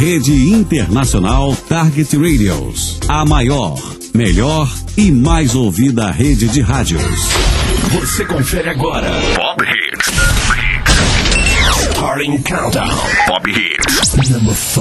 Rede Internacional Target Radios. A maior, melhor e mais ouvida rede de rádios. Você confere agora Pop Hits. Starting Countdown. Pop Hits. Number 5.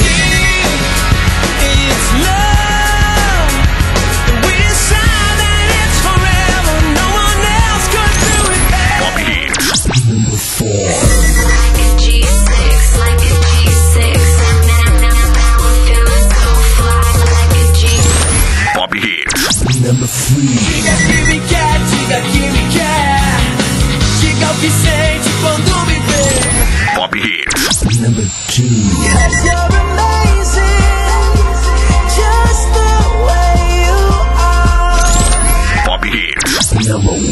It's love. We're silent, it's forever. No one else could do it better. Pop Hits. Number 4. Like a G6, like a G6. Now I'm feeling so fly, like a G6. Pop Hits. Number 3. Diga que me quer. Diga o que sente quando me vê. Pop Hits. Number 2. Yes, you're amazing, just the way you are. Pop Hits. Number 1.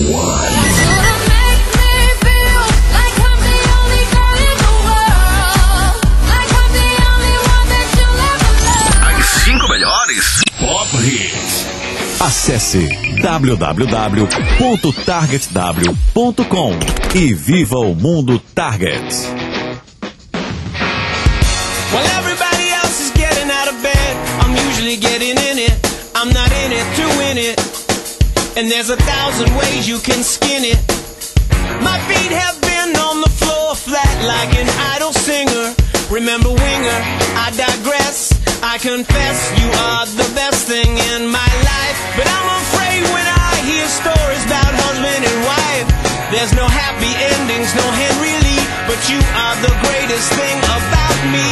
As 5 melhores Pop Hits. Acesse www.targetw.com e viva o mundo Target. Well, everybody else is getting out of bed. I'm usually getting in it. I'm not in it to win it. And there's 1,000 ways you can skin it. My feet have been on the floor flat like an idle singer. Remember Winger, I digress. I confess you are the best thing in my life. But I'm afraid when I hear stories about husband and wife, there's no happy endings, no Henry Lee. But you are the greatest thing about me.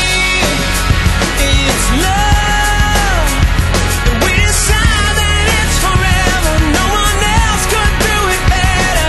It's love. We're silent, it's forever. No one else could do it better.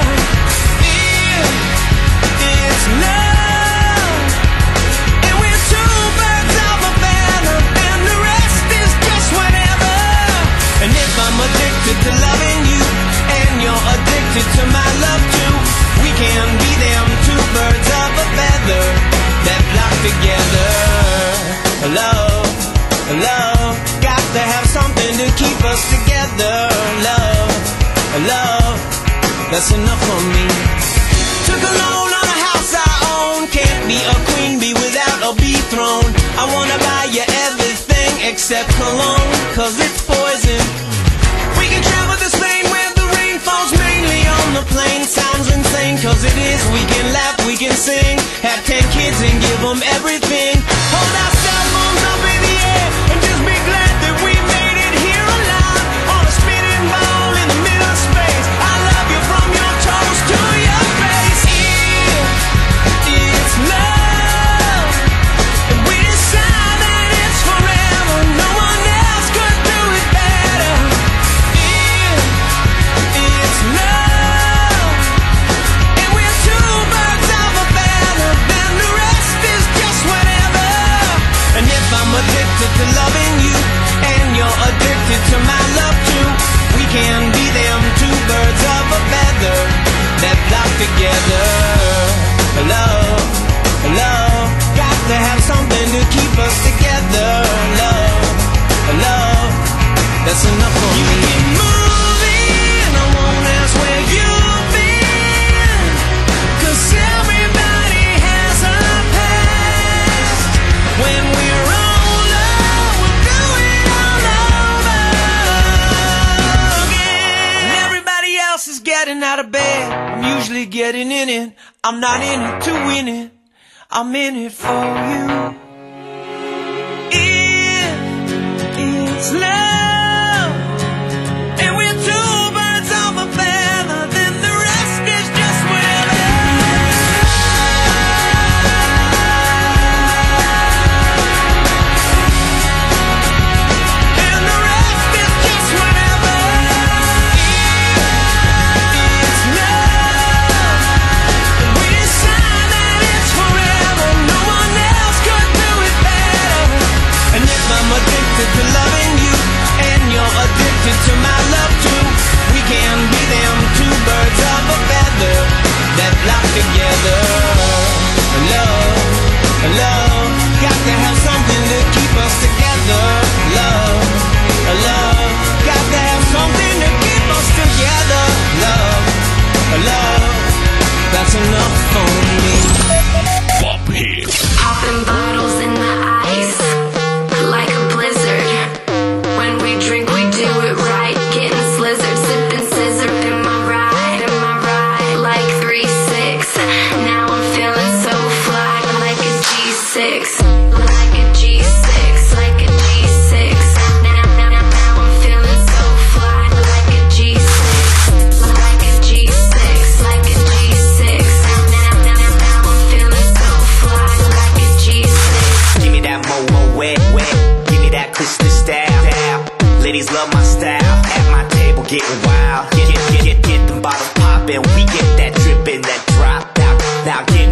It's love. And we're two birds of a feather, and the rest is just whatever. And if I'm addicted to loving you, and you're addicted to my love too, we can be them two birds of a feather that flock together. Love, love, got to have something to keep us together. Love, love, that's enough for me. Took a loan on a house I own. Can't be a queen bee without a bee throne. I wanna buy you everything except cologne, cause it's poison. We can travel to Spain where the rain falls mainly on the plain. Sounds insane, cause it is. We can laugh, we can sing, have 10 kids and give them everything. Hold our cell phones up in the air and just be glad that we made it here alive. On a spinning ball in the middle of space. I love you from your toes to your face. It's love. And we're silent, it's forever. No one else could do it better. It's love. And we're two birds of a feather, then the rest is just whatever. And if I'm addicted to loving you, and you're addicted to my love too, we can be them two birds of a feather that flock together. Love, love, got to have something to keep us together. Love, love, that's enough for me. You keep moving, I won't ask where you've been, 'cause everybody has a past. When we're older, we'll do it all over again. And everybody else is getting out of bed. I'm usually getting in it. I'm not in it to win it. I'm in it for you. It's love. And we're two birds of a feather, then the rest is just whatever. And the rest is just whatever. It's love. And we're silent, it's forever. No one else could do it better. And if I'm addicted to loving you,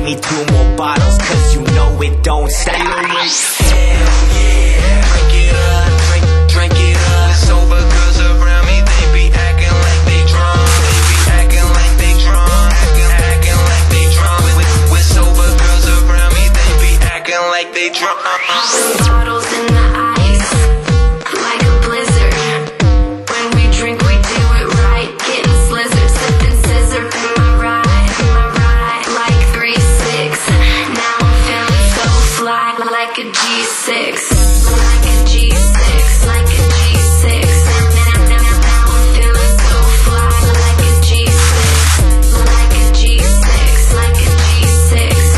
get me 2 more bottles, cause you know it don't stop. Hell yeah, drink it up, drink it up. Sober girls around me, they be acting like they drunk. They be acting like they drunk, acting like they drunk. With sober girls around me, they be acting like they drunk. Bottles in the ice, like a blizzard. When we drink, we do it right. Getting slizzard, sipping scissor in my ride, like 3-6. Now I'm feeling so fly, like a G6, like a G6, like a G6. Now I'm feeling so fly, like a G6, like a G6, like a G6.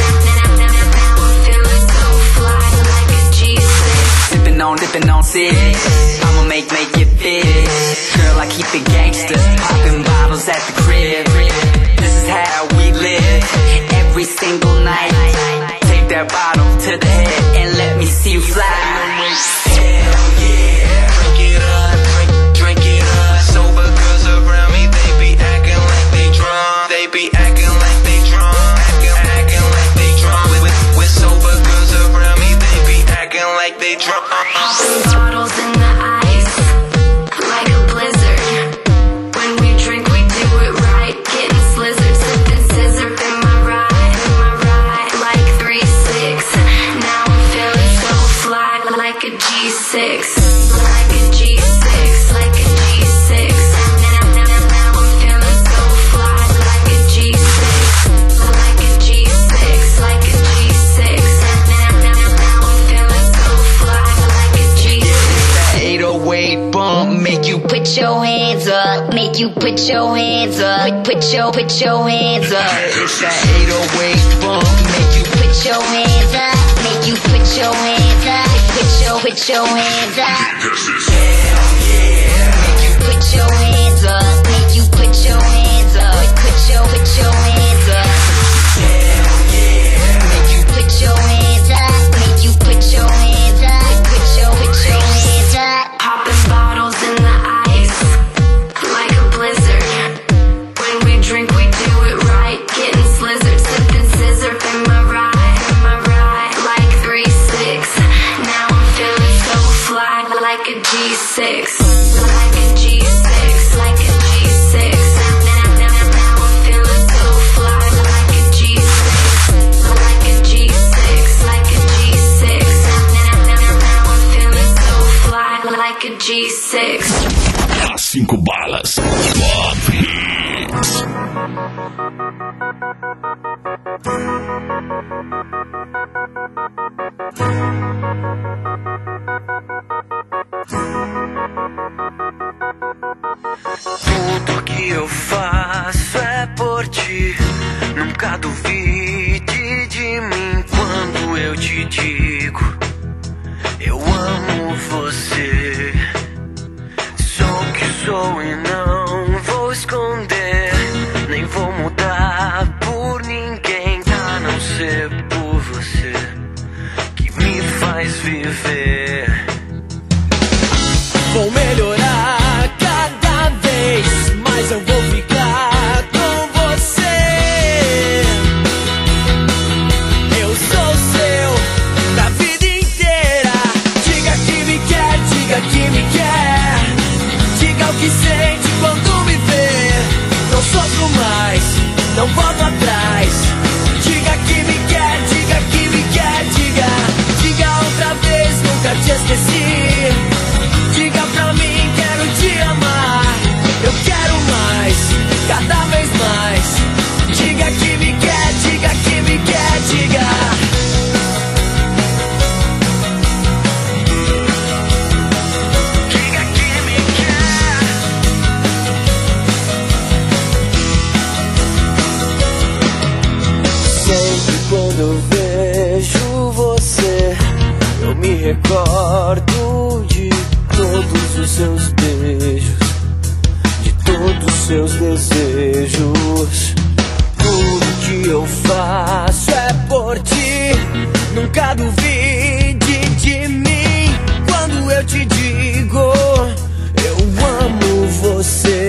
Now I'm feeling so fly, like a G6. Dipping on 6. I'ma make it fit. Girl, I keep it gangsta. Popping bottles at the crib. This is how we live. Every single night. Take that bottle to the head and let me see you fly. Hell yeah, drink it up, drink it up. Sober girls around me, they be acting like they drunk. They be acting like they drunk, acting like they drunk. With sober girls around me, they be acting like they drunk. Bottles in the ice, like a blizzard. When we drink, we do it right. Getting slizzard, sipping scissor in my ride, like 3-6. Now I'm feeling so fly, like a G6, like a G6, like a G6. Now I'm feeling so fly, like a G6, like a G6, like a G6. Now I'm feeling so fly, like a G6. 808 bump, make you Put your hands up, make you put your hands up, put your hands up. It's that 808 bump, make you Put your hands up, make you put your hands up, put your hands up. hell yeah. Make you put your hands up, make you put your hands up, put your hands up. Hell yeah. Make you put your hands up, make you put your hands up, put your hands up. Popping bottles in the ice, like a blizzard. When we drink, we do it right. Getting slizzard, sipping scissor in my ride, like 3-6. Now I'm feeling so fly, like a G6, like a G6, like a G6. Now I'm feeling so fly, like a G6, like a G6, like a G6. Now I'm feeling so fly, like a G6. As 5 balas. Pop Hits. Tudo que eu faço é por ti. Nunca duvide de mim quando eu te digo: eu amo você. Sou o que sou e não vou esconder. Nem vou mudar por ninguém, a não ser por você, que me faz viver. Vou melhorar cada vez, mas eu vou ficar com você. Eu sou seu da vida inteira. Diga que me quer, diga que me quer. Diga o que sente quando me vê. Não sofro mais, não volto atrás. Diga que me quer, diga que me quer. Diga outra vez, nunca te esqueci. Diga pra mim, quero te amar. Eu quero mais, cada vez mais. Diga que me quer, diga que me quer, diga. Diga que me quer. Sempre quando eu vejo você, eu me recordo de todos os seus beijos, de todos os seus desejos. Tudo que eu faço é por ti. Nunca duvide de mim quando eu te digo: eu amo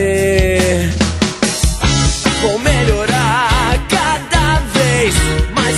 você. Vou melhorar cada vez, mas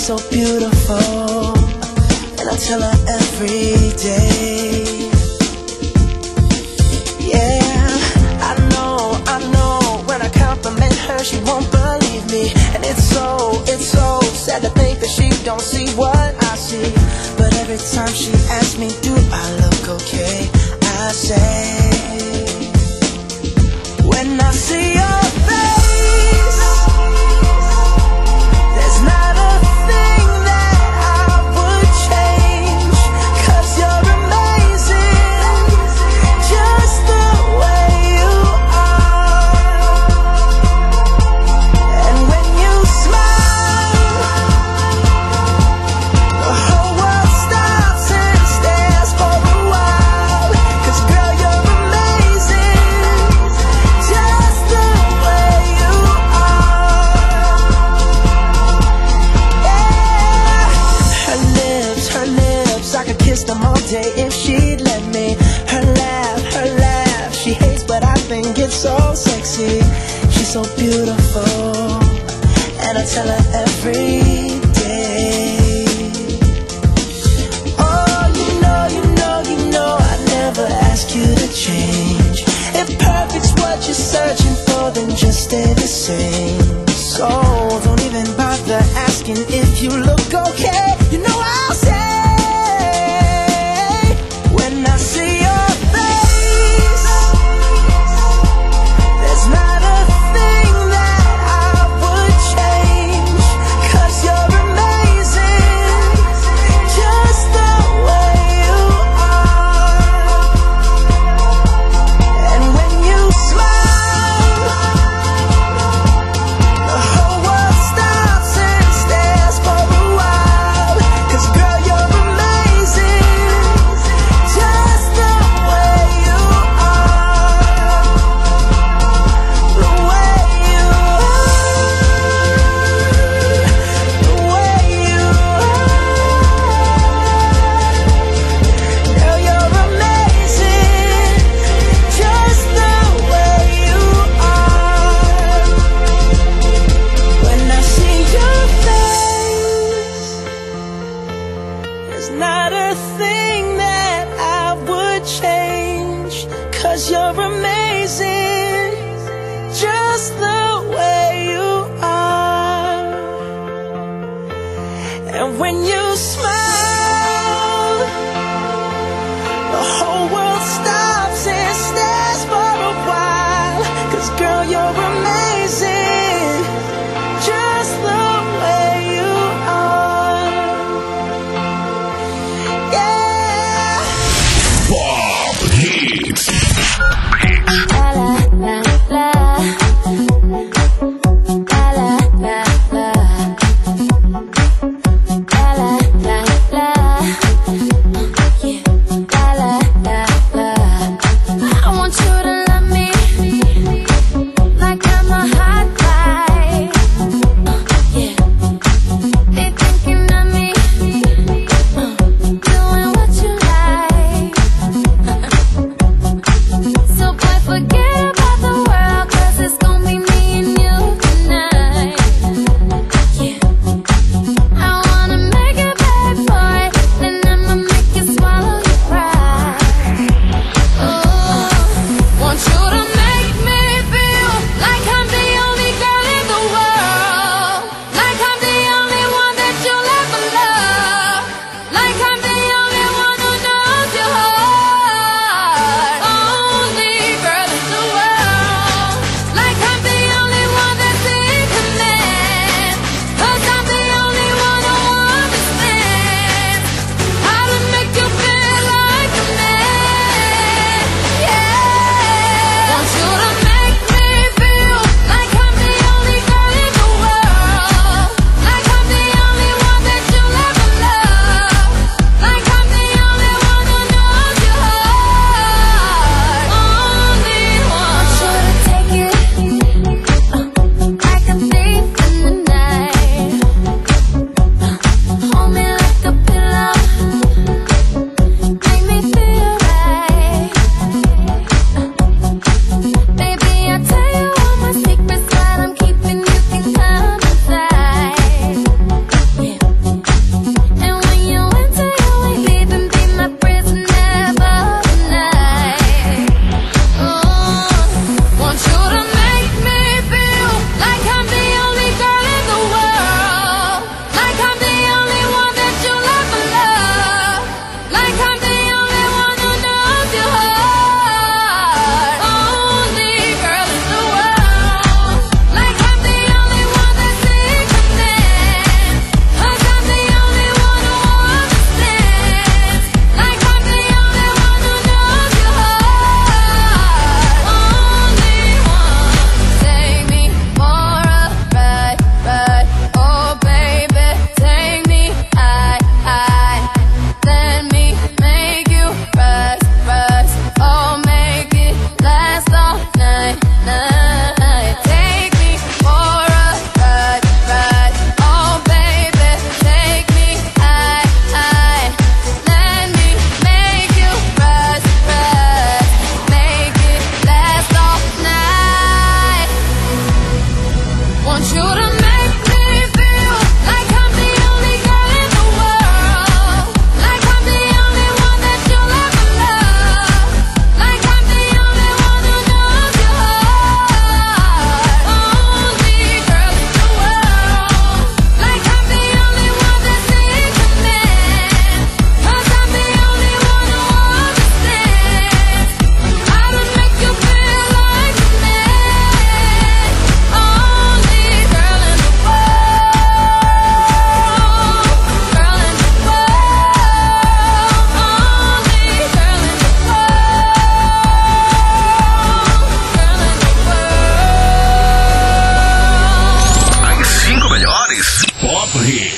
so beautiful, and I tell her every day. Yeah, I know, when I compliment her, she won't believe me. And it's so sad to think that she don't see what I see. But every time she asks me, do I look okay, I say, when I see your face, there's not a thing that I would change, 'cause you're amazing, just the way you are. And when you smile, the whole world stops and stares for a while, 'cause girl, you're amazing, just the way you are. Yeah. Her lips, I could kiss them all day if she'd let me. Her laugh, she hates but I think it's so sexy. She's so beautiful, and I tell her every day. Oh, you know, I never ask you to change. If perfect's what you're searching for, then just stay the same. So don't even bother asking if you look okay. You know I'll say, when I see your face, there's not a thing that I would change, 'cause you're amazing, just the way you are. And when you smile, the whole world stops and stares for a while, 'cause girl, you're amazing, just the way you are. The way you are, the way you are. Girl, you're amazing, just the way you are. When I see your face, there's not a thing that I would change, 'cause you're amazing, just the way you are. And when you smile, the whole world stops and stares for a while, 'cause girl, you're amazing, just the way you are. Yeah. Pop Hits. La la la la. La la la la. La la la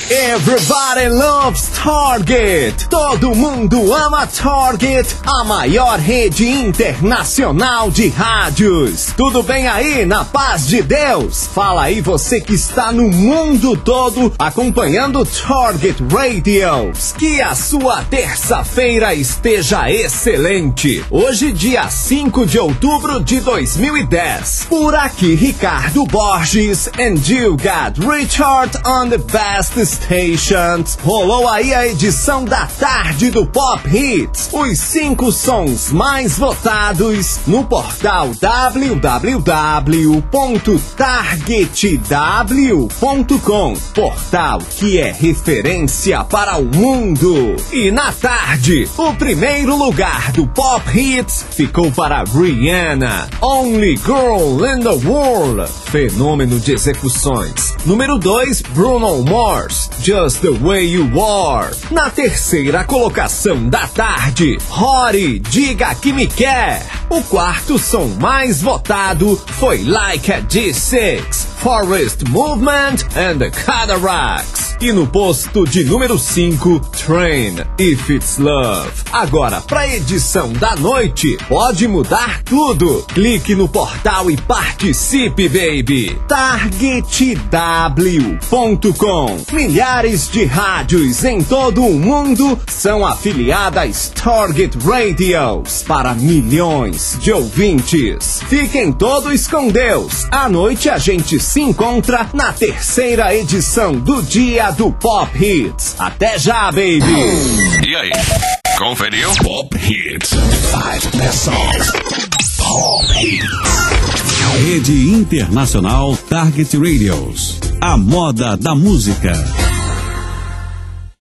Everybody loves Target. Todo mundo ama Target, a maior rede internacional de rádios. Tudo bem aí, na paz de Deus? Fala aí você que está no mundo todo acompanhando Target Radios. Que a sua terça-feira esteja excelente. Hoje, dia 5 de outubro de 2010. Por aqui, Ricardo Borges and you got Richard on the best stations. Rolou aí a edição da tarde do Pop Hits. Os 5 sons mais votados no portal www.targetw.com. Portal que é referência para o mundo. E na tarde, o primeiro lugar do Pop Hits ficou para Rihanna, Only Girl in the World, fenômeno de execuções. Número 2, Bruno Mars, Just the Way You Are. Na terceira colocação da tarde, Rory, Diga Que Me Quer. O quarto som mais votado foi Like a G6, Forest Movement and the Cataracts. E no posto de número 5, Train, If It's Love. Agora, pra edição da noite, pode mudar tudo. Clique no portal e participe, baby. TargetW.com. Milhares de rádios em todo o mundo são afiliadas Target Radios para milhões de ouvintes. Fiquem todos com Deus. À noite a gente se encontra na terceira edição do Dia do Pop Hits. Até já, baby! E aí? Conferiu? Pop Hits. 5 best songs. Pop Hits. Rede Internacional Target Radios. A moda da música.